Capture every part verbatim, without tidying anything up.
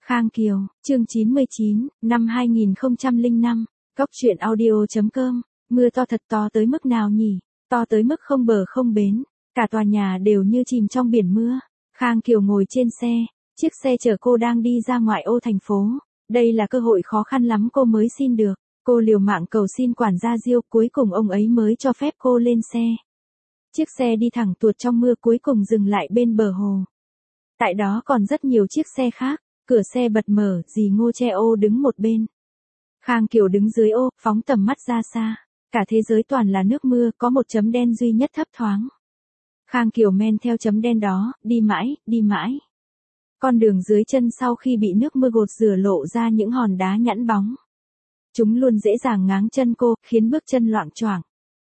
Khang Kiều, chương chín mươi chín, năm hai nghìn không trăm lẻ năm, Cóc truyện audio chấm com, mưa to thật to tới mức nào nhỉ? To tới mức không bờ không bến, cả tòa nhà đều như chìm trong biển mưa. Khang Kiều ngồi trên xe, chiếc xe chở cô đang đi ra ngoại ô thành phố. Đây là cơ hội khó khăn lắm cô mới xin được. Cô liều mạng cầu xin quản gia Diêu, cuối cùng ông ấy mới cho phép cô lên xe. Chiếc xe đi thẳng tuột trong mưa, cuối cùng dừng lại bên bờ hồ. Tại đó còn rất nhiều chiếc xe khác, cửa xe bật mở, dì Ngô che ô đứng một bên. Khang Kiều đứng dưới ô, phóng tầm mắt ra xa. Cả thế giới toàn là nước mưa, có một chấm đen duy nhất thấp thoáng. Khang Kiều men theo chấm đen đó, đi mãi, đi mãi. Con đường dưới chân sau khi bị nước mưa gột rửa lộ ra những hòn đá nhẵn bóng. Chúng luôn dễ dàng ngáng chân cô, khiến bước chân loạng choạng.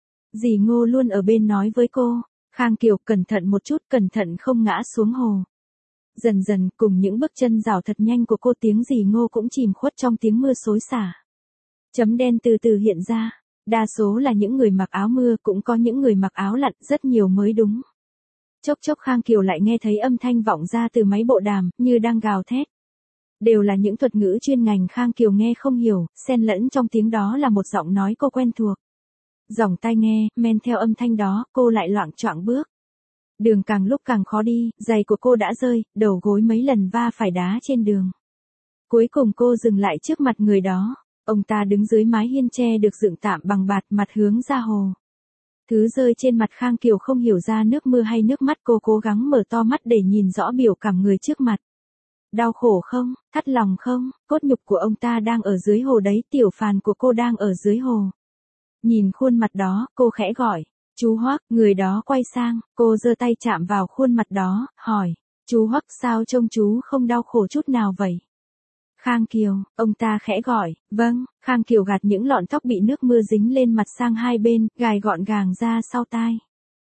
Dì Ngô luôn ở bên nói với cô, Khang Kiều cẩn thận một chút, cẩn thận không ngã xuống hồ. Dần dần, cùng những bước chân rảo thật nhanh của cô, tiếng dì Ngô cũng chìm khuất trong tiếng mưa xối xả. Chấm đen từ từ hiện ra, đa số là những người mặc áo mưa, cũng có những người mặc áo lặn, rất nhiều mới đúng. Chốc chốc Khang Kiều lại nghe thấy âm thanh vọng ra từ máy bộ đàm, như đang gào thét. Đều là những thuật ngữ chuyên ngành Khang Kiều nghe không hiểu, xen lẫn trong tiếng đó là một giọng nói cô quen thuộc. Dòng tai nghe, men theo âm thanh đó, cô lại loạng choạng bước. Đường càng lúc càng khó đi, giày của cô đã rơi, đầu gối mấy lần va phải đá trên đường. Cuối cùng cô dừng lại trước mặt người đó. Ông ta đứng dưới mái hiên tre được dựng tạm bằng bạt, mặt hướng ra hồ. Thứ rơi trên mặt Khang Kiều không hiểu ra nước mưa hay nước mắt, cô cố gắng mở to mắt để nhìn rõ biểu cảm người trước mặt. Đau khổ không, thắt lòng không, cốt nhục của ông ta đang ở dưới hồ đấy, tiểu phàn của cô đang ở dưới hồ. Nhìn khuôn mặt đó, cô khẽ gọi, chú Hoắc, người đó quay sang, cô giơ tay chạm vào khuôn mặt đó, hỏi, chú Hoắc, sao trông chú không đau khổ chút nào vậy? Khang Kiều, ông ta khẽ gọi, vâng. Khang Kiều gạt những lọn tóc bị nước mưa dính lên mặt sang hai bên, gài gọn gàng ra sau tai.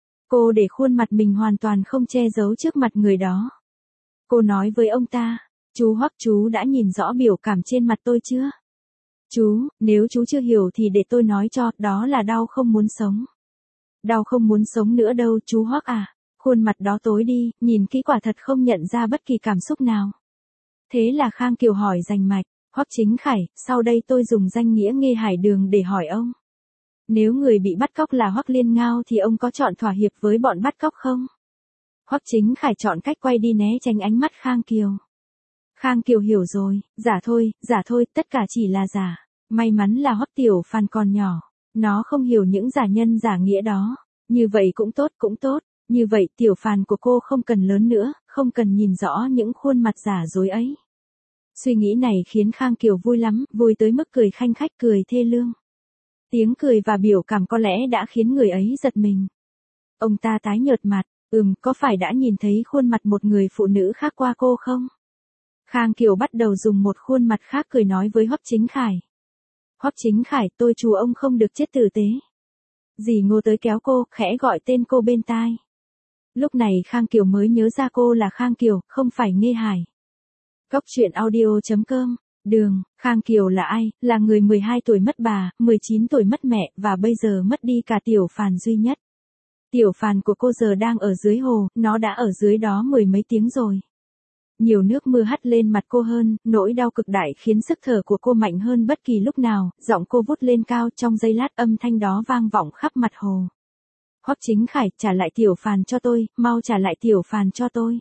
Cô để khuôn mặt mình hoàn toàn không che giấu trước mặt người đó. Cô nói với ông ta, chú Hoắc, chú đã nhìn rõ biểu cảm trên mặt tôi chưa? Chú, nếu chú chưa hiểu thì để tôi nói cho, đó là đau không muốn sống. Đau không muốn sống nữa đâu chú Hoắc à. Khuôn mặt đó tối đi, nhìn kỹ quả thật không nhận ra bất kỳ cảm xúc nào. Thế là Khang Kiều hỏi rành mạch, Hoắc Chính Khải, sau đây tôi dùng danh nghĩa Nghê Hải Đường để hỏi ông. Nếu người bị bắt cóc là Hoắc Liên Ngao thì ông có chọn thỏa hiệp với bọn bắt cóc không? Hoắc Chính Khải chọn cách quay đi né tránh ánh mắt Khang Kiều. Khang Kiều hiểu rồi, giả thôi, giả thôi, tất cả chỉ là giả. May mắn là Hoắc Tiểu Phàn còn nhỏ, nó không hiểu những giả nhân giả nghĩa đó. Như vậy cũng tốt, cũng tốt. Như vậy Tiểu Phàn của cô không cần lớn nữa, không cần nhìn rõ những khuôn mặt giả dối ấy. Suy nghĩ này khiến Khang Kiều vui lắm, vui tới mức cười khanh khách, cười thê lương. Tiếng cười và biểu cảm có lẽ đã khiến người ấy giật mình. Ông ta tái nhợt mặt, ừm, có phải đã nhìn thấy khuôn mặt một người phụ nữ khác qua cô không? Khang Kiều bắt đầu dùng một khuôn mặt khác cười nói với Hoắc Chính Khải. Hoắc Chính Khải, tôi chú ông không được chết tử tế. Dì Ngô tới kéo cô, khẽ gọi tên cô bên tai. Lúc này Khang Kiều mới nhớ ra cô là Khang Kiều, không phải Nghê Hải. Cóc truyện audio chấm com, đường, Khang Kiều là ai? Là người mười hai tuổi mất bà, mười chín tuổi mất mẹ, và bây giờ mất đi cả Tiểu Phàn duy nhất. Tiểu Phàn của cô giờ đang ở dưới hồ, nó đã ở dưới đó mười mấy tiếng rồi. Nhiều nước mưa hắt lên mặt cô hơn, nỗi đau cực đại khiến sức thở của cô mạnh hơn bất kỳ lúc nào, giọng cô vút lên cao, trong giây lát âm thanh đó vang vọng khắp mặt hồ. Hoắc Chính Khải, trả lại Tiểu Phàn cho tôi, mau trả lại Tiểu Phàn cho tôi.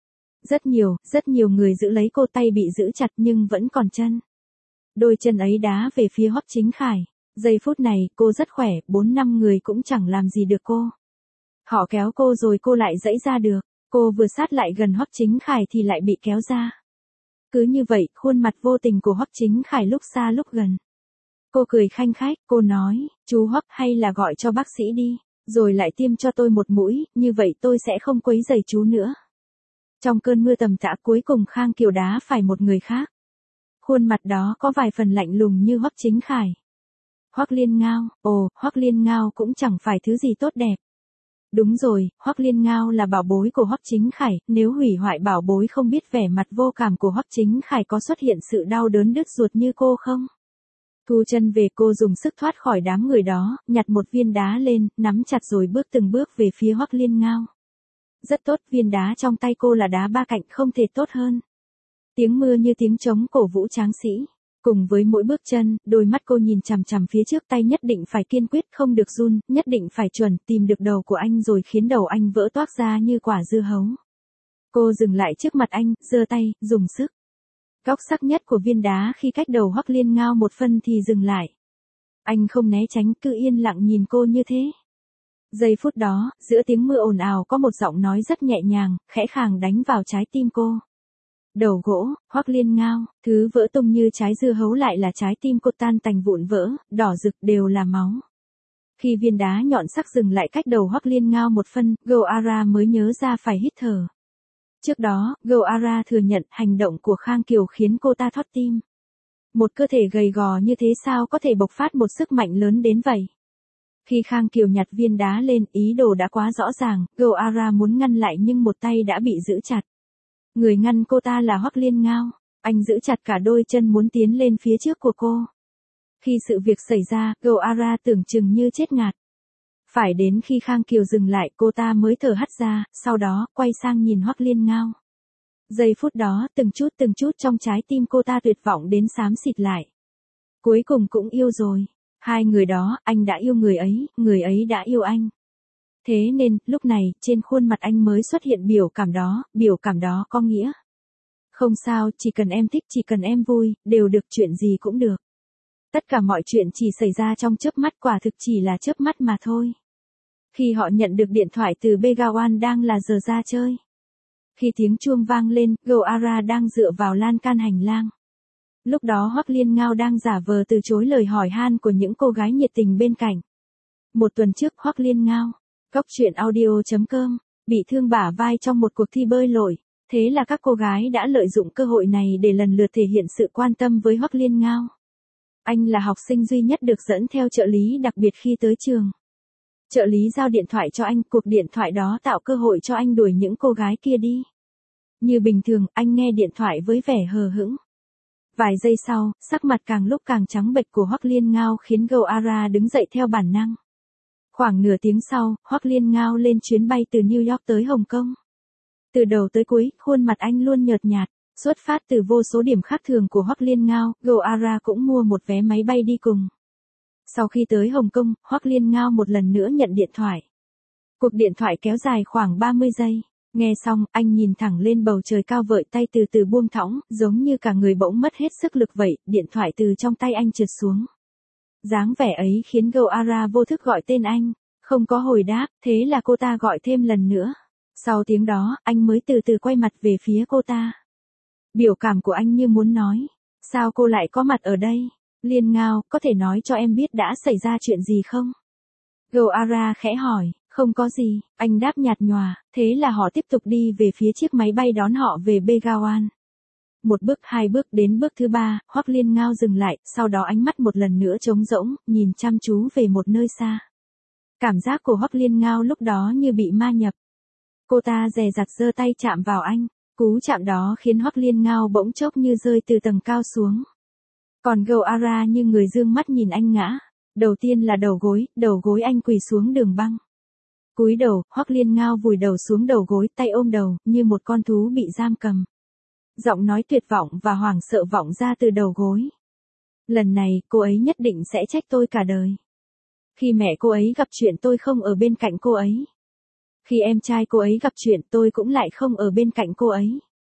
Rất nhiều, rất nhiều người giữ lấy cô, tay bị giữ chặt nhưng vẫn còn chân. Đôi chân ấy đá về phía Hoắc Chính Khải. Giây phút này, cô rất khỏe, bốn năm người cũng chẳng làm gì được cô. Họ kéo cô rồi cô lại giãy ra được. Cô vừa sát lại gần Hoắc Chính Khải thì lại bị kéo ra. Cứ như vậy, khuôn mặt vô tình của Hoắc Chính Khải lúc xa lúc gần. Cô cười khanh khách, cô nói, chú Hoắc, hay là gọi cho bác sĩ đi, rồi lại tiêm cho tôi một mũi, như vậy tôi sẽ không quấy rầy chú nữa. Trong cơn mưa tầm tã, cuối cùng Khang Kiều đá phải một người khác. Khuôn mặt đó có vài phần lạnh lùng như Hoắc Chính Khải. Hoắc Liên Ngao, ồ, Hoắc Liên Ngao cũng chẳng phải thứ gì tốt đẹp. Đúng rồi, Hoắc Liên Ngao là bảo bối của Hoắc Chính Khải, nếu hủy hoại bảo bối không biết vẻ mặt vô cảm của Hoắc Chính Khải có xuất hiện sự đau đớn đứt ruột như cô không? Thu chân về, cô dùng sức thoát khỏi đám người đó, nhặt một viên đá lên, nắm chặt rồi bước từng bước về phía Hoắc Liên Ngao. Rất tốt, viên đá trong tay cô là đá ba cạnh, không thể tốt hơn. Tiếng mưa như tiếng trống cổ vũ tráng sĩ. Cùng với mỗi bước chân, đôi mắt cô nhìn chằm chằm phía trước, tay nhất định phải kiên quyết, không được run, nhất định phải chuẩn, tìm được đầu của anh rồi khiến đầu anh vỡ toác ra như quả dưa hấu. Cô dừng lại trước mặt anh, giơ tay, dùng sức. Góc sắc nhất của viên đá khi cách đầu Hoắc Liên Ngao một phân thì dừng lại. Anh không né tránh, cứ yên lặng nhìn cô như thế. Giây phút đó, giữa tiếng mưa ồn ào có một giọng nói rất nhẹ nhàng, khẽ khàng đánh vào trái tim cô. Đầu gỗ, Hoắc Liên Ngao, thứ vỡ tung như trái dưa hấu lại là trái tim cô tan tành vụn vỡ, đỏ rực đều là máu. Khi viên đá nhọn sắc dừng lại cách đầu Hoắc Liên Ngao một phân, Goara mới nhớ ra phải hít thở. Trước đó, Goara thừa nhận hành động của Khang Kiều khiến cô ta thót tim. Một cơ thể gầy gò như thế sao có thể bộc phát một sức mạnh lớn đến vậy? Khi Khang Kiều nhặt viên đá lên, ý đồ đã quá rõ ràng, Goara muốn ngăn lại nhưng một tay đã bị giữ chặt. Người ngăn cô ta là Hoắc Liên Ngao, anh giữ chặt cả đôi chân muốn tiến lên phía trước của cô. Khi sự việc xảy ra, Goara tưởng chừng như chết ngạt. Phải đến khi Khang Kiều dừng lại cô ta mới thở hắt ra, sau đó, quay sang nhìn Hoắc Liên Ngao. Giây phút đó, từng chút từng chút trong trái tim cô ta tuyệt vọng đến xám xịt lại. Cuối cùng cũng yêu rồi. Hai người đó, anh đã yêu người ấy, người ấy đã yêu anh. Thế nên, lúc này, trên khuôn mặt anh mới xuất hiện biểu cảm đó, biểu cảm đó có nghĩa. Không sao, chỉ cần em thích, chỉ cần em vui, đều được, chuyện gì cũng được. Tất cả mọi chuyện chỉ xảy ra trong chớp mắt, quả thực chỉ là chớp mắt mà thôi. Khi họ nhận được điện thoại từ Begawan đang là giờ ra chơi. Khi tiếng chuông vang lên, Goara đang dựa vào lan can hành lang. Lúc đó Hoắc Liên Ngao đang giả vờ từ chối lời hỏi han của những cô gái nhiệt tình bên cạnh. Một tuần trước Hoắc Liên Ngao, Cóc truyện audio chấm com, bị thương bả vai trong một cuộc thi bơi lội. Thế là các cô gái đã lợi dụng cơ hội này để lần lượt thể hiện sự quan tâm với Hoắc Liên Ngao. Anh là học sinh duy nhất được dẫn theo trợ lý đặc biệt khi tới trường. Trợ lý giao điện thoại cho anh, cuộc điện thoại đó tạo cơ hội cho anh đuổi những cô gái kia đi. Như bình thường, anh nghe điện thoại với vẻ hờ hững. Vài giây sau, sắc mặt càng lúc càng trắng bệch của Hoắc Liên Ngao khiến Goara đứng dậy theo bản năng. Khoảng nửa tiếng sau, Hoắc Liên Ngao lên chuyến bay từ New York tới Hồng Kông. Từ đầu tới cuối, khuôn mặt anh luôn nhợt nhạt. Xuất phát từ vô số điểm khác thường của Hoắc Liên Ngao, Goara cũng mua một vé máy bay đi cùng. Sau khi tới Hồng Kông, Hoắc Liên Ngao một lần nữa nhận điện thoại. Cuộc điện thoại kéo dài khoảng ba mươi giây. Nghe xong, anh nhìn thẳng lên bầu trời cao, vợi tay từ từ buông thõng, giống như cả người bỗng mất hết sức lực vậy, điện thoại từ trong tay anh trượt xuống. Dáng vẻ ấy khiến Goara vô thức gọi tên anh, không có hồi đáp, thế là cô ta gọi thêm lần nữa. Sau tiếng đó, anh mới từ từ quay mặt về phía cô ta. Biểu cảm của anh như muốn nói, sao cô lại có mặt ở đây? Liên Ngao, có thể nói cho em biết đã xảy ra chuyện gì không? Goara khẽ hỏi, không có gì, anh đáp nhạt nhòa, thế là họ tiếp tục đi về phía chiếc máy bay đón họ về Begawan. Một bước, hai bước, đến bước thứ ba, Hoắc Liên Ngao dừng lại, sau đó ánh mắt một lần nữa trống rỗng, nhìn chăm chú về một nơi xa. Cảm giác của Hoắc Liên Ngao lúc đó như bị ma nhập. Cô ta dè dặt giơ tay chạm vào anh, cú chạm đó khiến Hoắc Liên Ngao bỗng chốc như rơi từ tầng cao xuống. Còn Goara như người dương mắt nhìn anh ngã. Đầu tiên là đầu gối, đầu gối anh quỳ xuống đường băng. Cúi đầu, Hoắc Liên Ngao vùi đầu xuống đầu gối, tay ôm đầu, như một con thú bị giam cầm. Giọng nói tuyệt vọng và hoảng sợ vọng ra từ đầu gối. Lần này, cô ấy nhất định sẽ trách tôi cả đời. Khi mẹ cô ấy gặp chuyện tôi không ở bên cạnh cô ấy. Khi em trai cô ấy gặp chuyện tôi cũng lại không ở bên cạnh cô ấy.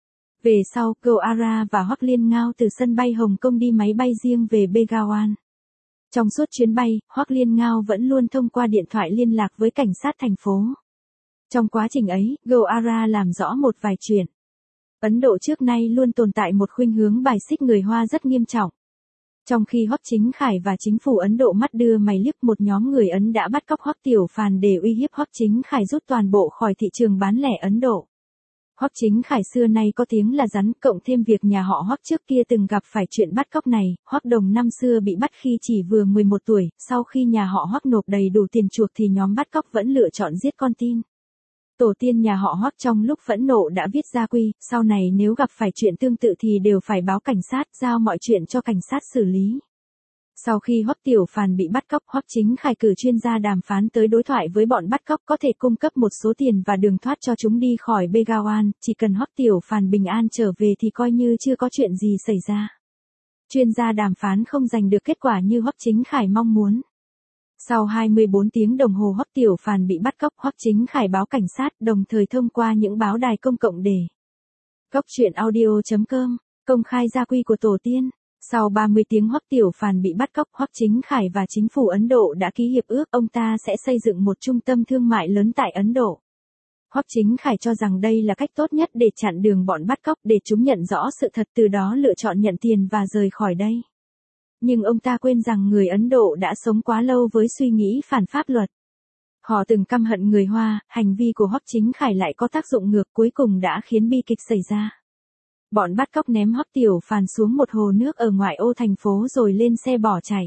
Về sau, Goara và Hoắc Liên Ngao từ sân bay Hồng Kông đi máy bay riêng về Begawan. Trong suốt chuyến bay, Hoắc Liên Ngao vẫn luôn thông qua điện thoại liên lạc với cảnh sát thành phố. Trong quá trình ấy, Goara làm rõ một vài chuyện. Ấn Độ trước nay luôn tồn tại một khuynh hướng bài xích người Hoa rất nghiêm trọng. Trong khi Hoắc Chính Khải và chính phủ Ấn Độ mắt đưa mày liếc, một nhóm người Ấn đã bắt cóc Hoắc Tiểu Phàn để uy hiếp Hoắc Chính Khải rút toàn bộ khỏi thị trường bán lẻ Ấn Độ. Hoắc Chính Khải xưa nay có tiếng là rắn, cộng thêm việc nhà họ Hoắc trước kia từng gặp phải chuyện bắt cóc này, Hoắc Đồng năm xưa bị bắt khi chỉ vừa mười một tuổi, sau khi nhà họ Hoắc nộp đầy đủ tiền chuộc thì nhóm bắt cóc vẫn lựa chọn giết con tin. Tổ tiên nhà họ Hoắc trong lúc phẫn nộ đã viết gia quy, sau này nếu gặp phải chuyện tương tự thì đều phải báo cảnh sát, giao mọi chuyện cho cảnh sát xử lý. Sau khi Hoắc Tiểu Phàn bị bắt cóc, Hoắc Chính Khải cử chuyên gia đàm phán tới đối thoại với bọn bắt cóc có thể cung cấp một số tiền và đường thoát cho chúng đi khỏi Begawan, chỉ cần Hoắc Tiểu Phàn bình an trở về thì coi như chưa có chuyện gì xảy ra. Chuyên gia đàm phán không giành được kết quả như Hoắc Chính Khải mong muốn. Sau hai mươi bốn tiếng đồng hồ Hoắc Tiểu Phàn bị bắt cóc, Hoắc Chính Khải báo cảnh sát, đồng thời thông qua những báo đài công cộng để Cóc truyện audio chấm com công khai gia quy của tổ tiên. Sau ba mươi tiếng Hoắc Tiểu Phàn bị bắt cóc, Hoắc Chính Khải và chính phủ Ấn Độ đã ký hiệp ước, ông ta sẽ xây dựng một trung tâm thương mại lớn tại Ấn Độ. Hoắc Chính Khải cho rằng đây là cách tốt nhất để chặn đường bọn bắt cóc, để chúng nhận rõ sự thật, từ đó lựa chọn nhận tiền và rời khỏi đây. Nhưng ông ta quên rằng người Ấn Độ đã sống quá lâu với suy nghĩ phản pháp luật. Họ từng căm hận người Hoa, hành vi của Hoắc Chính Khải lại có tác dụng ngược, cuối cùng đã khiến bi kịch xảy ra. Bọn bắt cóc ném Hoắc Tiểu Phàn xuống một hồ nước ở ngoại ô thành phố rồi lên xe bỏ chạy.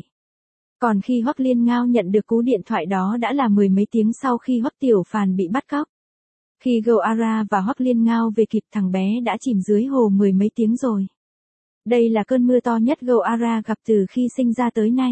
Còn khi Hoắc Liên Ngao nhận được cú điện thoại đó đã là mười mấy tiếng sau khi Hoắc Tiểu Phàn bị bắt cóc. Khi Goara và Hoắc Liên Ngao về kịp, thằng bé đã chìm dưới hồ mười mấy tiếng rồi. Đây là cơn mưa to nhất Goara gặp từ khi sinh ra tới nay.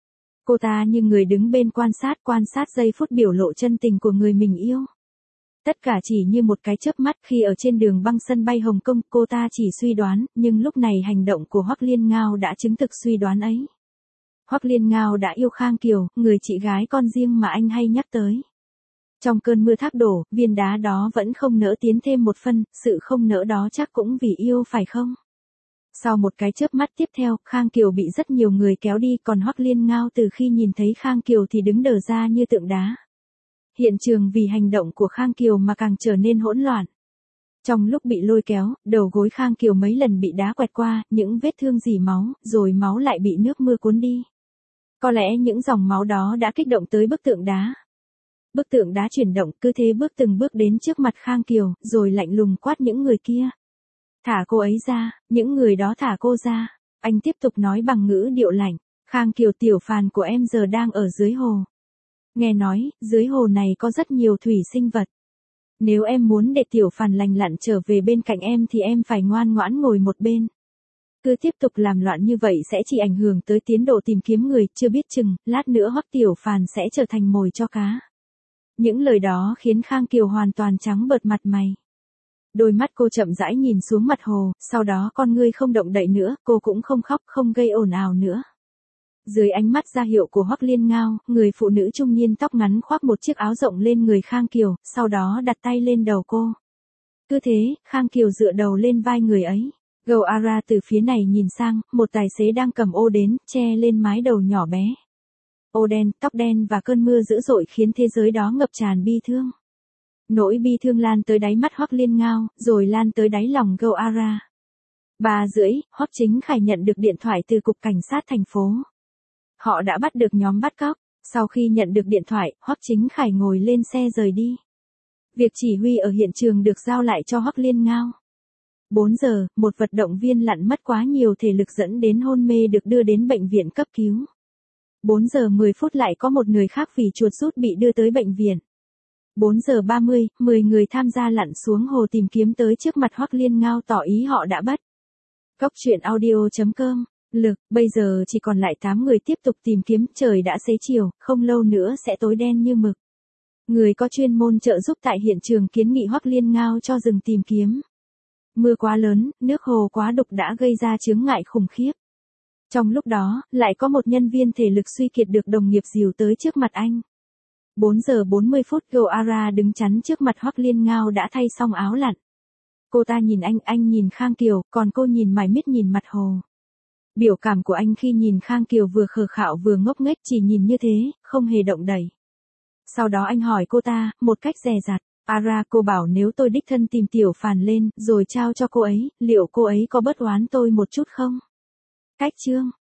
Cô ta như người đứng bên quan sát, quan sát giây phút biểu lộ chân tình của người mình yêu. Tất cả chỉ như một cái chớp mắt. Khi ở trên đường băng sân bay Hồng Kông, cô ta chỉ suy đoán, nhưng lúc này hành động của Hoắc Liên Ngao đã chứng thực suy đoán ấy. Hoắc Liên Ngao đã yêu Khang Kiều, người chị gái con riêng mà anh hay nhắc tới. Trong cơn mưa thác đổ, viên đá đó vẫn không nỡ tiến thêm một phân, sự không nỡ đó chắc cũng vì yêu phải không? Sau một cái chớp mắt tiếp theo, Khang Kiều bị rất nhiều người kéo đi, còn Hoắc Liên Ngao từ khi nhìn thấy Khang Kiều thì đứng đờ ra như tượng đá. Hiện trường vì hành động của Khang Kiều mà càng trở nên hỗn loạn. Trong lúc bị lôi kéo, đầu gối Khang Kiều mấy lần bị đá quẹt qua, những vết thương rỉ máu, rồi máu lại bị nước mưa cuốn đi. Có lẽ những dòng máu đó đã kích động tới bức tượng đá. Bức tượng đá chuyển động, cứ thế bước từng bước đến trước mặt Khang Kiều, rồi lạnh lùng quát những người kia. Thả cô ấy ra, những người đó thả cô ra. Anh tiếp tục nói bằng ngữ điệu lạnh. Khang Kiều, Tiểu Phàn của em giờ đang ở dưới hồ. Nghe nói, dưới hồ này có rất nhiều thủy sinh vật. Nếu em muốn để Tiểu Phàn lành lặn trở về bên cạnh em thì em phải ngoan ngoãn ngồi một bên. Cứ tiếp tục làm loạn như vậy sẽ chỉ ảnh hưởng tới tiến độ tìm kiếm người, chưa biết chừng, lát nữa Hoắc Tiểu Phàn sẽ trở thành mồi cho cá. Những lời đó khiến Khang Kiều hoàn toàn trắng bợt mặt mày. Đôi mắt cô chậm rãi nhìn xuống mặt hồ, sau đó con ngươi không động đậy nữa, cô cũng không khóc, không gây ồn ào nữa. Dưới ánh mắt ra hiệu của Hoắc Liên Ngao, người phụ nữ trung niên tóc ngắn khoác một chiếc áo rộng lên người Khang Kiều, sau đó đặt tay lên đầu cô. Cứ thế, Khang Kiều dựa đầu lên vai người ấy. Goara từ phía này nhìn sang, một tài xế đang cầm ô đến, che lên mái đầu nhỏ bé. Ô đen, tóc đen và cơn mưa dữ dội khiến thế giới đó ngập tràn bi thương. Nỗi bi thương lan tới đáy mắt Hoắc Liên Ngao, rồi lan tới đáy lòng Goara. Ba rưỡi, Hoắc Chính Khải nhận được điện thoại từ cục cảnh sát thành phố. Họ đã bắt được nhóm bắt cóc. Sau khi nhận được điện thoại, Hoắc Chính Khải ngồi lên xe rời đi. Việc chỉ huy ở hiện trường được giao lại cho Hoắc Liên Ngao. bốn giờ, một vận động viên lặn mất quá nhiều thể lực dẫn đến hôn mê được đưa đến bệnh viện cấp cứu. bốn giờ mười phút lại có một người khác vì chuột rút bị đưa tới bệnh viện. bốn giờ ba mươi, mười người tham gia lặn xuống hồ tìm kiếm tới trước mặt Hoắc Liên Ngao tỏ ý họ đã bắt. Cóc truyện audio chấm com Lực, bây giờ chỉ còn lại tám người tiếp tục tìm kiếm, trời đã xế chiều, không lâu nữa sẽ tối đen như mực. Người có chuyên môn trợ giúp tại hiện trường kiến nghị Hoắc Liên Ngao cho dừng tìm kiếm. Mưa quá lớn, nước hồ quá đục đã gây ra chướng ngại khủng khiếp. Trong lúc đó, lại có một nhân viên thể lực suy kiệt được đồng nghiệp dìu tới trước mặt anh. bốn giờ bốn mươi phút, Goara đứng chắn trước mặt Hoắc Liên Ngao đã thay xong áo lặn. Cô ta nhìn anh, anh nhìn Khang Kiều, còn cô nhìn mải miết nhìn mặt hồ. Biểu cảm của anh khi nhìn Khang Kiều vừa khờ khạo vừa ngốc nghếch, chỉ nhìn như thế, không hề động đậy. Sau đó anh hỏi cô ta, một cách dè dặt, Ara, cô bảo nếu tôi đích thân tìm Tiểu Phàn lên, rồi trao cho cô ấy, liệu cô ấy có bớt oán tôi một chút không? Cách chương